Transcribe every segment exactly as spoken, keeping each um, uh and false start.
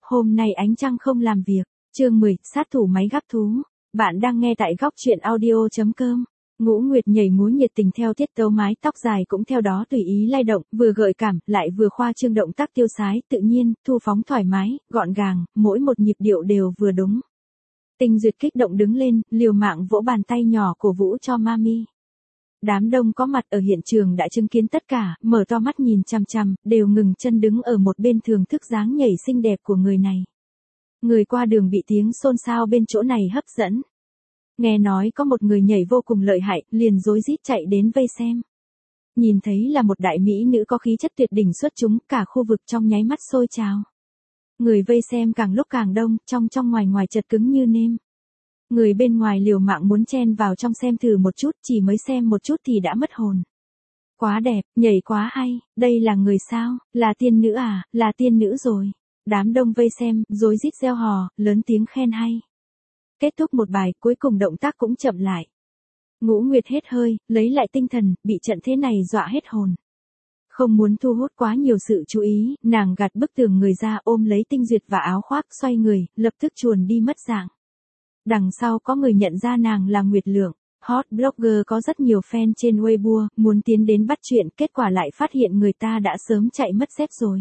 Hôm nay ánh trăng không làm việc. Chương mười, sát thủ máy gắp thú. Bạn đang nghe tại góc truyện audio chấm com. Ngũ Nguyệt nhảy múa nhiệt tình theo tiết tấu, mái tóc dài cũng theo đó tùy ý lay động, vừa gợi cảm, lại vừa khoa trương, động tác tiêu sái, tự nhiên, thu phóng thoải mái, gọn gàng, mỗi một nhịp điệu đều vừa đúng. Tinh Duyệt kích động đứng lên, liều mạng vỗ bàn tay nhỏ cổ vũ cho Mami. Đám đông có mặt ở hiện trường đã chứng kiến tất cả, mở to mắt nhìn chằm chằm, đều ngừng chân đứng ở một bên thưởng thức dáng nhảy xinh đẹp của người này. Người qua đường bị tiếng xôn xao bên chỗ này hấp dẫn. Nghe nói có một người nhảy vô cùng lợi hại, liền rối rít chạy đến vây xem. Nhìn thấy là một đại mỹ nữ có khí chất tuyệt đỉnh xuất chúng, cả khu vực trong nháy mắt sôi trào. Người vây xem càng lúc càng đông, trong trong ngoài ngoài chật cứng như nêm. Người bên ngoài liều mạng muốn chen vào trong xem thử một chút, chỉ mới xem một chút thì đã mất hồn. Quá đẹp, nhảy quá hay, đây là người sao, là tiên nữ à, là tiên nữ rồi. Đám đông vây xem, rối rít reo hò, lớn tiếng khen hay. Kết thúc một bài, cuối cùng động tác cũng chậm lại. Ngũ Nguyệt hết hơi, lấy lại tinh thần, bị trận thế này dọa hết hồn. Không muốn thu hút quá nhiều sự chú ý, nàng gạt bức tường người ra, ôm lấy Tinh Duyệt và áo khoác, xoay người, lập tức chuồn đi mất dạng. Đằng sau có người nhận ra nàng là Nguyệt Lượng. Hot blogger có rất nhiều fan trên Weibo, muốn tiến đến bắt chuyện, kết quả lại phát hiện người ta đã sớm chạy mất dép rồi.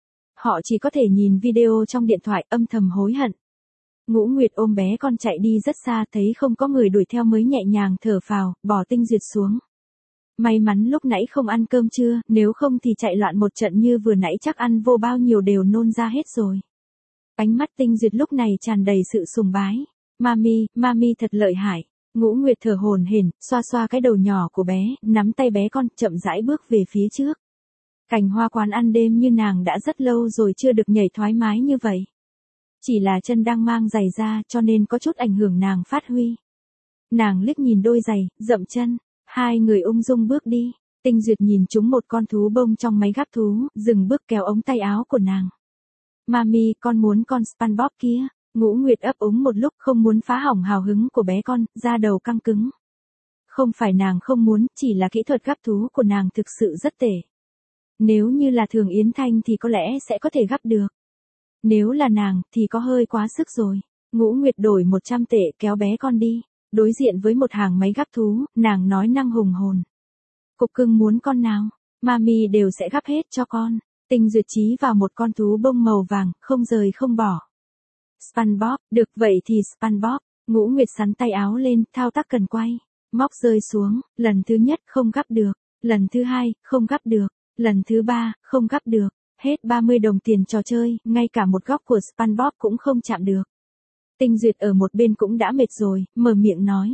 Họ chỉ có thể nhìn video trong điện thoại, âm thầm hối hận. Ngũ Nguyệt ôm bé con chạy đi rất xa, thấy không có người đuổi theo mới nhẹ nhàng thở phào, bỏ Tinh Duyệt xuống. May mắn lúc nãy không ăn cơm trưa, nếu không thì chạy loạn một trận như vừa nãy chắc ăn vô bao nhiêu đều nôn ra hết rồi. Ánh mắt Tinh Duyệt lúc này tràn đầy sự sùng bái. Mami, Mami thật lợi hại. Ngũ Nguyệt thở hổn hển, xoa xoa cái đầu nhỏ của bé, nắm tay bé con, chậm rãi bước về phía trước. Cành hoa quán ăn đêm như nàng đã rất lâu rồi chưa được nhảy thoải mái như vậy. Chỉ là chân đang mang giày ra cho nên có chút ảnh hưởng nàng phát huy. Nàng liếc nhìn đôi giày, dậm chân, hai người ung dung bước đi. Tinh Duyệt nhìn chúng một con thú bông trong máy gắp thú, dừng bước kéo ống tay áo của nàng. Mami, con muốn con SpongeBob kia. Ngũ Nguyệt ấp úng một lúc, không muốn phá hỏng hào hứng của bé con, da đầu căng cứng. Không phải nàng không muốn, chỉ là kỹ thuật gắp thú của nàng thực sự rất tệ. Nếu như là Thường Yến Thanh thì có lẽ sẽ có thể gắp được. Nếu là nàng, thì có hơi quá sức rồi. Ngũ Nguyệt đổi một trăm tệ kéo bé con đi. Đối diện với một hàng máy gắp thú, nàng nói năng hùng hồn. Cục cưng muốn con nào, Mami đều sẽ gắp hết cho con. Tinh Duyệt chí vào một con thú bông màu vàng, không rời không bỏ. SpongeBob, được vậy thì SpongeBob. Ngũ Nguyệt sắn tay áo lên, thao tác cần quay. Móc rơi xuống, lần thứ nhất không gắp được, lần thứ hai, không gắp được, lần thứ ba, không gắp được. Hết ba mươi đồng tiền trò chơi, ngay cả một góc của SpongeBob cũng không chạm được. Tinh Duyệt ở một bên cũng đã mệt rồi, mở miệng nói.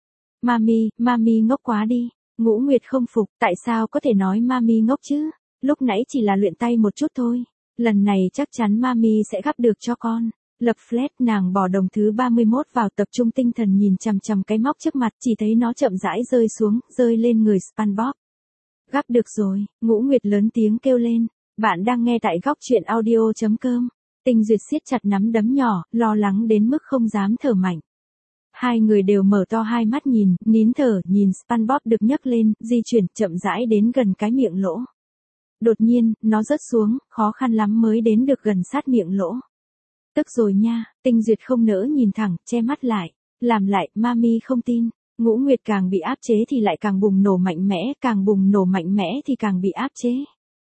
Mami, Mami ngốc quá đi. Ngũ Nguyệt không phục, tại sao có thể nói Mami ngốc chứ? Lúc nãy chỉ là luyện tay một chút thôi. Lần này chắc chắn Mami sẽ gắp được cho con. Lập flash, nàng bỏ đồng thứ ba mươi mốt vào, tập trung tinh thần nhìn chằm chằm cái móc trước mặt, chỉ thấy nó chậm rãi rơi xuống, rơi lên người SpongeBob. Gắp được rồi, Ngũ Nguyệt lớn tiếng kêu lên. Bạn đang nghe tại góc truyện audio chấm com. Tinh Duyệt siết chặt nắm đấm nhỏ, lo lắng đến mức không dám thở mạnh. Hai người đều mở to hai mắt nhìn, nín thở, nhìn SpongeBob được nhấc lên, di chuyển, chậm rãi đến gần cái miệng lỗ. Đột nhiên, nó rớt xuống, khó khăn lắm mới đến được gần sát miệng lỗ. Tức rồi nha, Tinh Duyệt không nỡ nhìn thẳng, che mắt lại. Làm lại, Mami không tin. Ngũ Nguyệt càng bị áp chế thì lại càng bùng nổ mạnh mẽ, càng bùng nổ mạnh mẽ thì càng bị áp chế.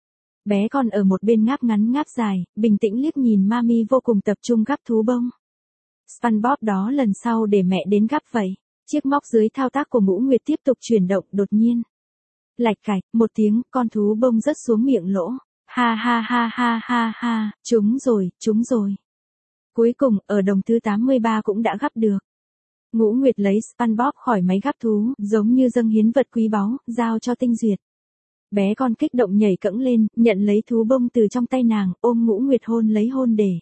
Bé con ở một bên ngáp ngắn ngáp dài, bình tĩnh liếc nhìn Mami vô cùng tập trung gắp thú bông. SpongeBob đó lần sau để mẹ đến gắp vậy. Chiếc móc dưới thao tác của Ngũ Nguyệt tiếp tục chuyển động, đột nhiên. Lạch cạch, một tiếng, con thú bông rớt xuống miệng lỗ. Ha ha ha ha ha ha, trúng rồi, trúng rồi. Cuối cùng, ở đồng thứ tám mươi ba cũng đã gắp được. Ngũ Nguyệt lấy SpongeBob khỏi máy gắp thú, giống như dâng hiến vật quý báu, giao cho Tinh Duyệt. Bé con kích động nhảy cẫng lên, nhận lấy thú bông từ trong tay nàng, ôm Ngũ Nguyệt hôn lấy hôn để.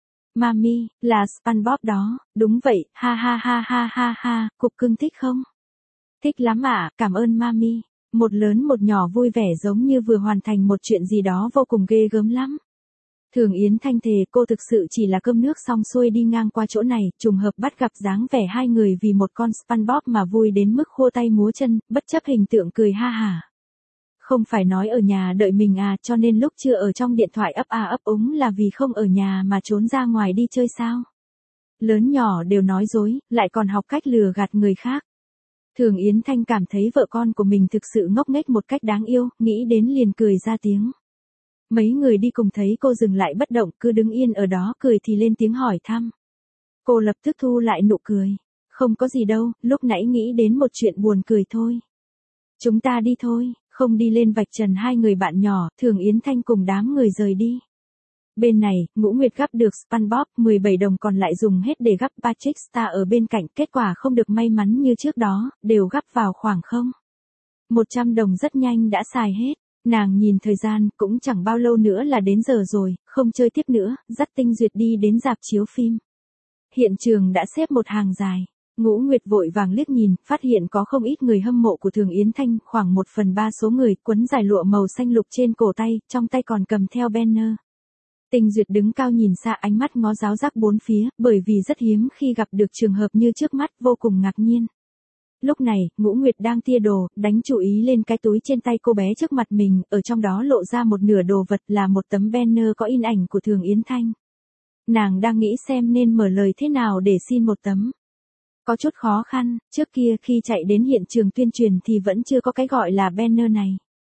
Mami, là SpongeBob đó, đúng vậy, ha ha ha ha ha ha, cục cưng thích không? Thích lắm ạ, à, cảm ơn Mami. Một lớn một nhỏ vui vẻ giống như vừa hoàn thành một chuyện gì đó vô cùng ghê gớm lắm. Thường Yến Thanh thề cô thực sự chỉ là cơm nước xong xuôi đi ngang qua chỗ này, trùng hợp bắt gặp dáng vẻ hai người vì một con SpongeBob mà vui đến mức khô tay múa chân, bất chấp hình tượng cười ha hả. Không phải nói ở nhà đợi mình à, cho nên lúc chưa ở trong điện thoại ấp a ấp úng là vì không ở nhà mà trốn ra ngoài đi chơi sao? Lớn nhỏ đều nói dối, lại còn học cách lừa gạt người khác. Thường Yến Thanh cảm thấy vợ con của mình thực sự ngốc nghếch một cách đáng yêu, nghĩ đến liền cười ra tiếng. Mấy người đi cùng thấy cô dừng lại bất động, cứ đứng yên ở đó cười thì lên tiếng hỏi thăm. Cô lập tức thu lại nụ cười. Không có gì đâu, lúc nãy nghĩ đến một chuyện buồn cười thôi. Chúng ta đi thôi, không đi lên vạch trần hai người bạn nhỏ, Thường Yến Thanh cùng đám người rời đi. Bên này, Ngũ Nguyệt gắp được SpongeBob, mười bảy đồng còn lại dùng hết để gắp Patrick Star ở bên cạnh, kết quả không được may mắn như trước đó, đều gắp vào khoảng không. một trăm đồng rất nhanh đã xài hết, nàng nhìn thời gian, cũng chẳng bao lâu nữa là đến giờ rồi, không chơi tiếp nữa, dắt Tinh Duyệt đi đến rạp chiếu phim. Hiện trường đã xếp một hàng dài. Ngũ Nguyệt vội vàng liếc nhìn, phát hiện có không ít người hâm mộ của Thường Yến Thanh, khoảng một phần ba số người, quấn dài lụa màu xanh lục trên cổ tay, trong tay còn cầm theo banner. Tinh Duyệt đứng cao nhìn xa, ánh mắt ngó giáo giác bốn phía, bởi vì rất hiếm khi gặp được trường hợp như trước mắt, vô cùng ngạc nhiên. Lúc này, Ngũ Nguyệt đang tia đồ, đánh chú ý lên cái túi trên tay cô bé trước mặt mình, ở trong đó lộ ra một nửa đồ vật là một tấm banner có in ảnh của Thường Yến Thanh. Nàng đang nghĩ xem nên mở lời thế nào để xin một tấm. Có chút khó khăn, trước kia khi chạy đến hiện trường tuyên truyền thì vẫn chưa có cái gọi là banner này.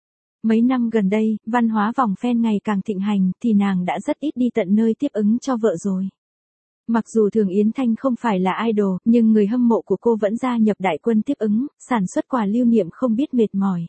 Mấy năm gần đây, văn hóa vòng fan ngày càng thịnh hành thì nàng đã rất ít đi tận nơi tiếp ứng cho vợ rồi. Mặc dù Thường Yến Thanh không phải là idol, nhưng người hâm mộ của cô vẫn gia nhập đại quân tiếp ứng, sản xuất quà lưu niệm không biết mệt mỏi.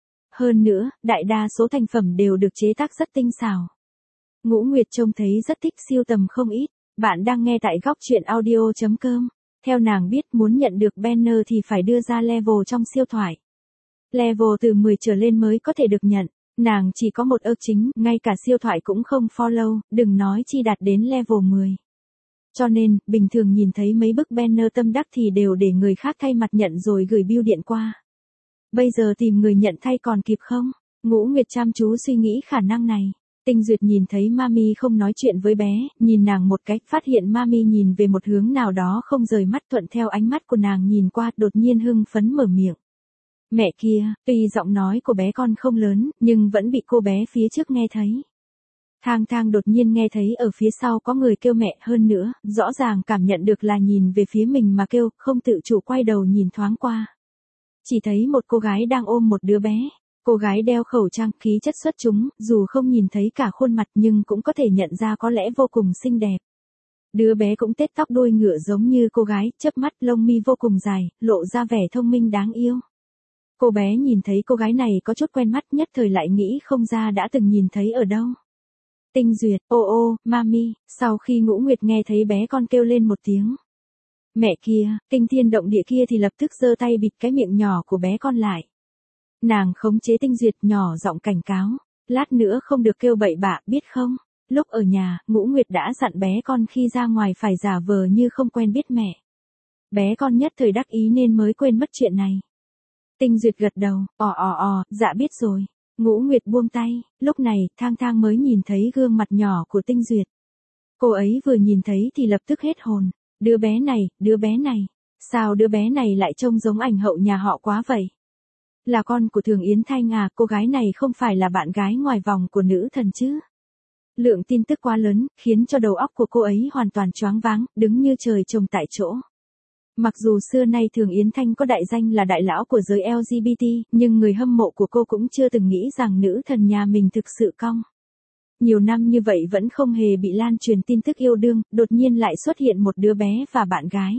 Hơn nữa, đại đa số thành phẩm đều được chế tác rất tinh xảo. Ngũ Nguyệt trông thấy rất thích siêu tầm không ít. Bạn đang nghe tại góc truyện audio chấm com. Theo nàng biết, muốn nhận được banner thì phải đưa ra level trong siêu thoại. Level từ mười trở lên mới có thể được nhận. Nàng chỉ có một ơ chính, ngay cả siêu thoại cũng không follow, đừng nói chi đạt đến level mười. Cho nên, bình thường nhìn thấy mấy bức banner tâm đắc thì đều để người khác thay mặt nhận rồi gửi bưu điện qua. Bây giờ tìm người nhận thay còn kịp không? Ngũ Nguyệt chăm chú suy nghĩ khả năng này. Tinh Duyệt nhìn thấy Mami không nói chuyện với bé, nhìn nàng một cách, phát hiện Mami nhìn về một hướng nào đó không rời mắt, thuận theo ánh mắt của nàng nhìn qua, đột nhiên hưng phấn mở miệng. Mẹ kia, tuy giọng nói của bé con không lớn, nhưng vẫn bị cô bé phía trước nghe thấy. Thang Thang đột nhiên nghe thấy ở phía sau có người kêu mẹ, hơn nữa, rõ ràng cảm nhận được là nhìn về phía mình mà kêu, không tự chủ quay đầu nhìn thoáng qua. Chỉ thấy một cô gái đang ôm một đứa bé. Cô gái đeo khẩu trang, khí chất xuất chúng, dù không nhìn thấy cả khuôn mặt nhưng cũng có thể nhận ra có lẽ vô cùng xinh đẹp. Đứa bé cũng tết tóc đuôi ngựa giống như cô gái, chớp mắt, lông mi vô cùng dài, lộ ra vẻ thông minh đáng yêu. Cô bé nhìn thấy cô gái này có chút quen mắt, nhất thời lại nghĩ không ra đã từng nhìn thấy ở đâu. Tinh Duyệt, ô ô, Mami, sau khi Ngũ Nguyệt nghe thấy bé con kêu lên một tiếng. Mẹ kia, kinh thiên động địa kia thì lập tức giơ tay bịt cái miệng nhỏ của bé con lại. Nàng khống chế Tinh Duyệt, nhỏ giọng cảnh cáo, lát nữa không được kêu bậy bạ, biết không? Lúc ở nhà, Ngũ Nguyệt đã dặn bé con khi ra ngoài phải giả vờ như không quen biết mẹ. Bé con nhất thời đắc ý nên mới quên mất chuyện này. Tinh Duyệt gật đầu, ò ò ò, dạ biết rồi. Ngũ Nguyệt buông tay, lúc này, Thang Thang mới nhìn thấy gương mặt nhỏ của Tinh Duyệt. Cô ấy vừa nhìn thấy thì lập tức hết hồn, đứa bé này, đứa bé này, sao đứa bé này lại trông giống ảnh hậu nhà họ quá vậy? Là con của Thường Yến Thanh à, cô gái này không phải là bạn gái ngoài vòng của nữ thần chứ? Lượng tin tức quá lớn, khiến cho đầu óc của cô ấy hoàn toàn choáng váng, đứng như trời trồng tại chỗ. Mặc dù xưa nay Thường Yến Thanh có đại danh là đại lão của giới lờ giê bê tê, nhưng người hâm mộ của cô cũng chưa từng nghĩ rằng nữ thần nhà mình thực sự cong. Nhiều năm như vậy vẫn không hề bị lan truyền tin tức yêu đương, đột nhiên lại xuất hiện một đứa bé và bạn gái.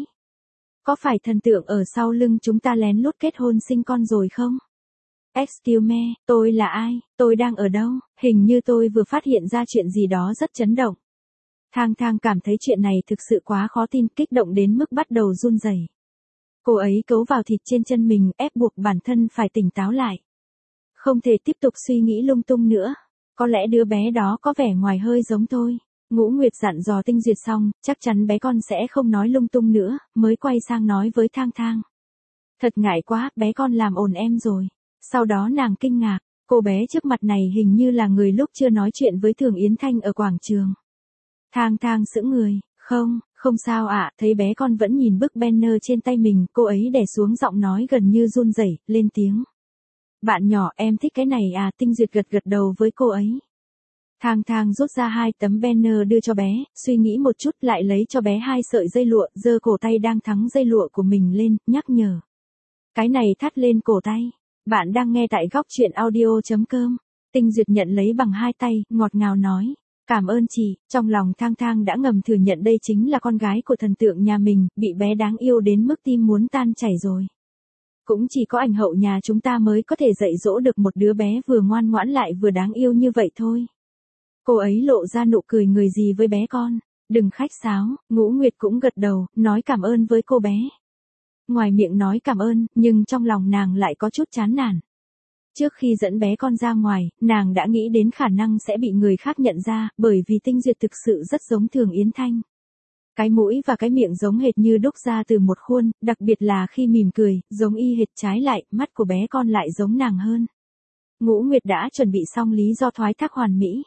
Có phải thần tượng ở sau lưng chúng ta lén lút kết hôn sinh con rồi không? Excuse me, tôi là ai, tôi đang ở đâu, hình như tôi vừa phát hiện ra chuyện gì đó rất chấn động. Thang Thang cảm thấy chuyện này thực sự quá khó tin, kích động đến mức bắt đầu run rẩy. Cô ấy cấu vào thịt trên chân mình, ép buộc bản thân phải tỉnh táo lại. Không thể tiếp tục suy nghĩ lung tung nữa. Có lẽ đứa bé đó có vẻ ngoài hơi giống tôi. Ngũ Nguyệt dặn dò Tinh Duyệt xong, chắc chắn bé con sẽ không nói lung tung nữa, mới quay sang nói với Thang Thang. Thật ngại quá, bé con làm ồn em rồi. Sau đó nàng kinh ngạc, cô bé trước mặt này hình như là người lúc chưa nói chuyện với Thường Yến Thanh ở quảng trường. Thang Thang sững người, không, không sao ạ, thấy bé con vẫn nhìn bức banner trên tay mình, cô ấy đè xuống giọng nói gần như run rẩy, lên tiếng. Bạn nhỏ em thích cái này à, Tinh Duyệt gật gật đầu với cô ấy. Thang Thang rút ra hai tấm banner đưa cho bé, suy nghĩ một chút lại lấy cho bé hai sợi dây lụa, giơ cổ tay đang thắng dây lụa của mình lên, nhắc nhở. Cái này thắt lên cổ tay. Bạn đang nghe tại góc truyện audio.com. Tinh Duyệt nhận lấy bằng hai tay, ngọt ngào nói. Cảm ơn chị, trong lòng Thang Thang đã ngầm thừa nhận đây chính là con gái của thần tượng nhà mình, bị bé đáng yêu đến mức tim muốn tan chảy rồi. Cũng chỉ có ảnh hậu nhà chúng ta mới có thể dạy dỗ được một đứa bé vừa ngoan ngoãn lại vừa đáng yêu như vậy thôi. Cô ấy lộ ra nụ cười người gì với bé con. Đừng khách sáo, Ngũ Nguyệt cũng gật đầu, nói cảm ơn với cô bé. Ngoài miệng nói cảm ơn, nhưng trong lòng nàng lại có chút chán nản. Trước khi dẫn bé con ra ngoài, nàng đã nghĩ đến khả năng sẽ bị người khác nhận ra, bởi vì Tinh Duyệt thực sự rất giống Thường Yến Thanh. Cái mũi và cái miệng giống hệt như đúc ra từ một khuôn, đặc biệt là khi mỉm cười, giống y hệt, trái lại, mắt của bé con lại giống nàng hơn. Ngũ Nguyệt đã chuẩn bị xong lý do thoái thác hoàn mỹ.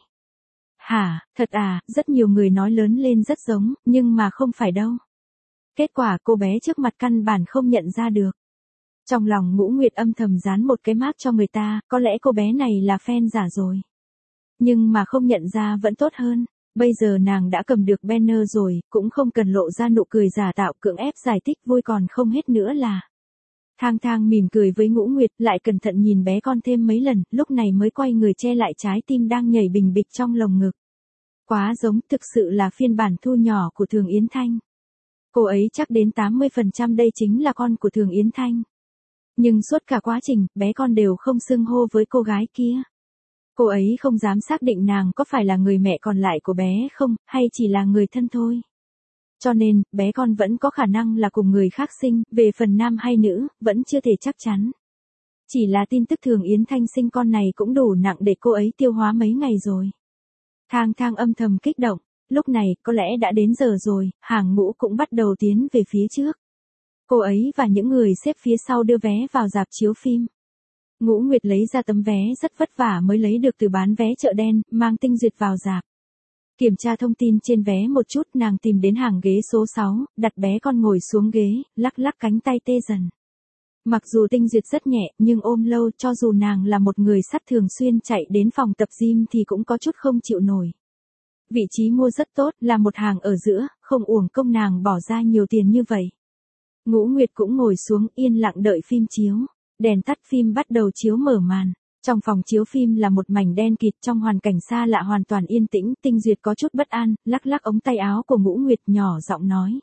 Hả, thật à, rất nhiều người nói lớn lên rất giống, nhưng mà không phải đâu. Kết quả cô bé trước mặt căn bản không nhận ra được. Trong lòng Ngũ Nguyệt âm thầm dán một cái mác cho người ta, có lẽ cô bé này là fan giả rồi. Nhưng mà không nhận ra vẫn tốt hơn. Bây giờ nàng đã cầm được banner rồi, cũng không cần lộ ra nụ cười giả tạo cưỡng ép giải thích vui còn không hết nữa là. Thang Thang mỉm cười với Ngũ Nguyệt, lại cẩn thận nhìn bé con thêm mấy lần, lúc này mới quay người che lại trái tim đang nhảy bình bịch trong lồng ngực. Quá giống, thực sự là phiên bản thu nhỏ của Thường Yến Thanh. Cô ấy chắc đến tám mươi phần trăm đây chính là con của Thường Yến Thanh. Nhưng suốt cả quá trình, bé con đều không xưng hô với cô gái kia. Cô ấy không dám xác định nàng có phải là người mẹ còn lại của bé không, hay chỉ là người thân thôi. Cho nên, bé con vẫn có khả năng là cùng người khác sinh, về phần nam hay nữ, vẫn chưa thể chắc chắn. Chỉ là tin tức Thường Yến Thanh sinh con này cũng đủ nặng để cô ấy tiêu hóa mấy ngày rồi. Thang Thang âm thầm kích động, lúc này có lẽ đã đến giờ rồi, hàng ngũ cũng bắt đầu tiến về phía trước. Cô ấy và những người xếp phía sau đưa vé vào rạp chiếu phim. Ngũ Nguyệt lấy ra tấm vé rất vất vả mới lấy được từ bán vé chợ đen, mang Tinh Duyệt vào rạp. Kiểm tra thông tin trên vé một chút, nàng tìm đến hàng ghế số sáu, đặt bé con ngồi xuống ghế, lắc lắc cánh tay tê dần. Mặc dù Tinh Duyệt rất nhẹ, nhưng ôm lâu, cho dù nàng là một người sắt thường xuyên chạy đến phòng tập gym thì cũng có chút không chịu nổi. Vị trí mua rất tốt, là một hàng ở giữa, không uổng công nàng bỏ ra nhiều tiền như vậy. Ngũ Nguyệt cũng ngồi xuống yên lặng đợi phim chiếu. Đèn tắt, phim bắt đầu chiếu mở màn. Trong phòng chiếu phim là một mảnh đen kịt, trong hoàn cảnh xa lạ hoàn toàn yên tĩnh, Tinh Duyệt có chút bất an, lắc lắc ống tay áo của Ngũ Nguyệt, nhỏ giọng nói.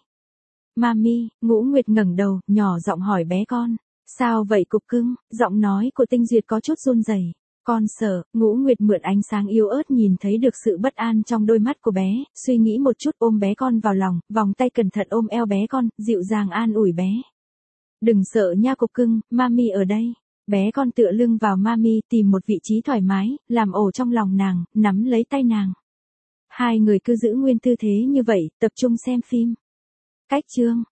Mami, Ngũ Nguyệt ngẩng đầu, nhỏ giọng hỏi bé con. Sao vậy cục cưng? Giọng nói của Tinh Duyệt có chút run rẩy. Con sợ. Ngũ Nguyệt mượn ánh sáng yếu ớt nhìn thấy được sự bất an trong đôi mắt của bé, suy nghĩ một chút ôm bé con vào lòng, vòng tay cẩn thận ôm eo bé con, dịu dàng an ủi bé. Đừng sợ nha cục cưng, mami ở đây. Bé con tựa lưng vào mami, tìm một vị trí thoải mái, làm ổ trong lòng nàng, nắm lấy tay nàng. Hai người cứ giữ nguyên tư thế như vậy, tập trung xem phim. Cách chương.